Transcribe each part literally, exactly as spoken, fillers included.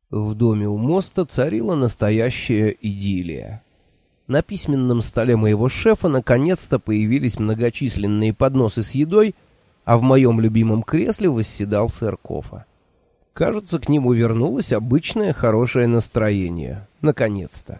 В доме у моста царила настоящая идиллия. На письменном столе моего шефа наконец-то появились многочисленные подносы с едой, а в моем любимом кресле восседал сэр Кофа. Кажется, к нему вернулось обычное хорошее настроение. Наконец-то.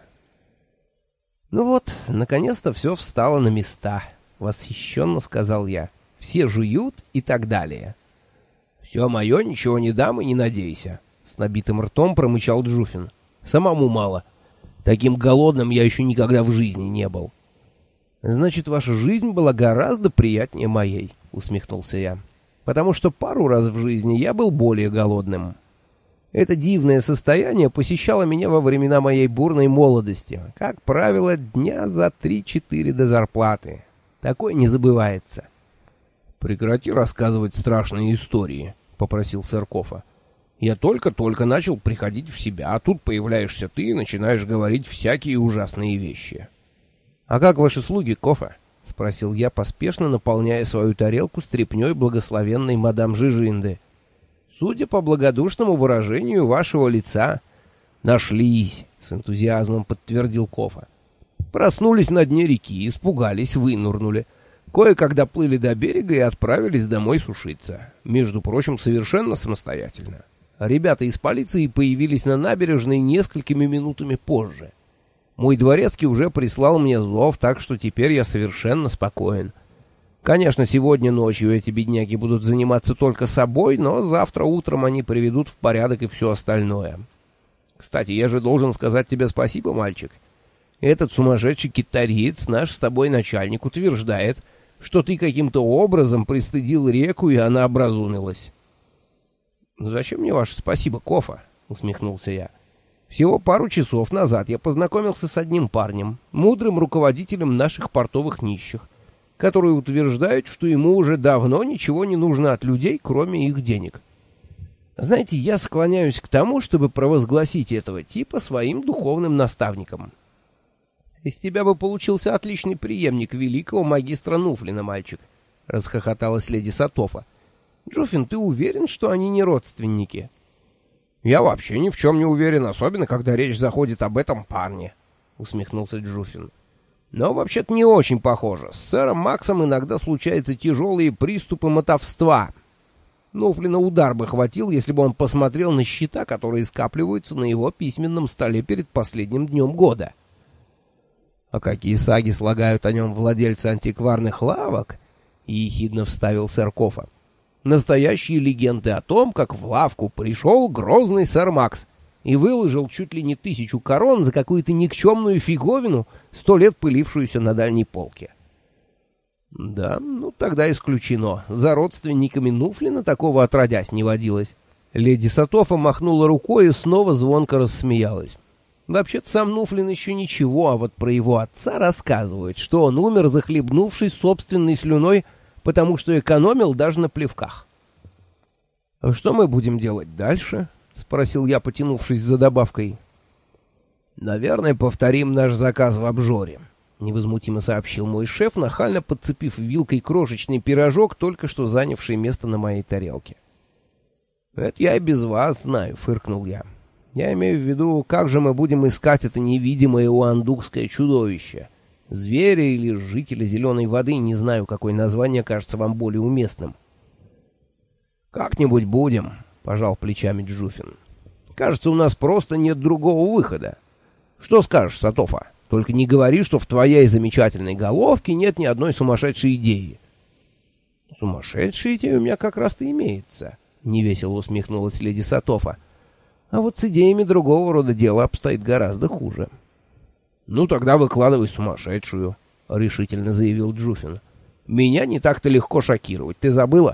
«Ну вот, наконец-то все встало на места», — восхищенно сказал я. «Все жуют и так далее». «Все мое, ничего не дам и не надейся», — с набитым ртом промычал Джуфин. «Самому мало. Таким голодным я еще никогда в жизни не был». «Значит, ваша жизнь была гораздо приятнее моей», — усмехнулся я. «Потому что пару раз в жизни я был более голодным. Это дивное состояние посещало меня во времена моей бурной молодости. Как правило, дня за три-четыре до зарплаты. Такое не забывается». «Прекрати рассказывать страшные истории», — попросил сэр Кофа. «Я только-только начал приходить в себя, а тут появляешься ты и начинаешь говорить всякие ужасные вещи». «А как ваши слуги, Кофа?» — спросил я, поспешно наполняя свою тарелку стряпнёй благословенной мадам Жижинды. «Судя по благодушному выражению вашего лица...» «Нашлись», — с энтузиазмом подтвердил Кофа. «Проснулись на дне реки, испугались, вынурнули. Кое-когда плыли до берега и отправились домой сушиться. Между прочим, совершенно самостоятельно. Ребята из полиции появились на набережной несколькими минутами позже. Мой дворецкий уже прислал мне зов, так что теперь я совершенно спокоен. Конечно, сегодня ночью эти бедняги будут заниматься только собой, но завтра утром они приведут в порядок и все остальное. Кстати, я же должен сказать тебе спасибо, мальчик. Этот сумасшедший китариец, наш с тобой начальник, утверждает, что ты каким-то образом пристыдил реку, и она образумилась». «Ну зачем мне ваше спасибо, Кофа?» — усмехнулся я. «Всего пару часов назад я познакомился с одним парнем, мудрым руководителем наших портовых нищих, которые утверждают, что ему уже давно ничего не нужно от людей, кроме их денег. Знаете, я склоняюсь к тому, чтобы провозгласить этого типа своим духовным наставником. Из тебя бы получился отличный преемник великого магистра Нуфлина, мальчик», — расхохоталась леди Сатофа. «Джуфин, ты уверен, что они не родственники?» «Я вообще ни в чем не уверен, особенно когда речь заходит об этом парне», — усмехнулся Джуфин. «Но вообще-то не очень похоже. С сэром Максом иногда случаются тяжелые приступы мотовства. Нуфлина удар бы хватил, если бы он посмотрел на счета, которые скапливаются на его письменном столе перед последним днем года». «А какие саги слагают о нем владельцы антикварных лавок?» — ехидно вставил сэр Кофа. «Настоящие легенды о том, как в лавку пришел грозный сэр Макс и выложил чуть ли не тысячу корон за какую-то никчемную фиговину, сто лет пылившуюся на дальней полке». «Да, ну тогда исключено. За родственниками Нуфлина такого отродясь не водилось». Леди Сатофа махнула рукой и снова звонко рассмеялась. «Вообще-то сам Нуфлин еще ничего, а вот про его отца рассказывают, что он умер, захлебнувшись собственной слюной, потому что экономил даже на плевках». «А что мы будем делать дальше?» — спросил я, потянувшись за добавкой. «Наверное, повторим наш заказ в обжоре», — невозмутимо сообщил мой шеф, нахально подцепив вилкой крошечный пирожок, только что занявший место на моей тарелке. «Это я и без вас знаю», — фыркнул я. «Я имею в виду, как же мы будем искать это невидимое уандукское чудовище? Зверя или жителя зеленой воды, не знаю, какое название кажется вам более уместным». «Как-нибудь будем», — пожал плечами Джуфин. «Кажется, у нас просто нет другого выхода. Что скажешь, Сатофа? Только не говори, что в твоей замечательной головке нет ни одной сумасшедшей идеи». «Сумасшедшая идея у меня как раз-то имеется», — невесело усмехнулась леди Сатофа. «А вот с идеями другого рода дела обстоит гораздо хуже». «Ну тогда выкладывай сумасшедшую», — решительно заявил Джуфин. «Меня не так-то легко шокировать, ты забыла?»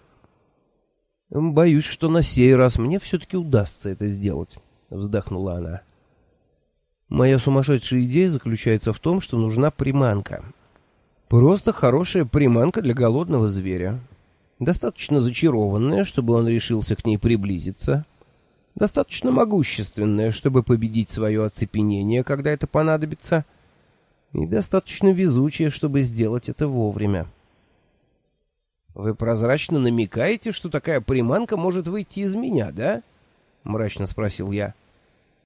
«Боюсь, что на сей раз мне все-таки удастся это сделать», — вздохнула она. «Моя сумасшедшая идея заключается в том, что нужна приманка. Просто хорошая приманка для голодного зверя. Достаточно зачарованная, чтобы он решился к ней приблизиться. Достаточно могущественная, чтобы победить свое оцепенение, когда это понадобится. И достаточно везучая, чтобы сделать это вовремя». «Вы прозрачно намекаете, что такая приманка может выйти из меня, да?» — мрачно спросил я.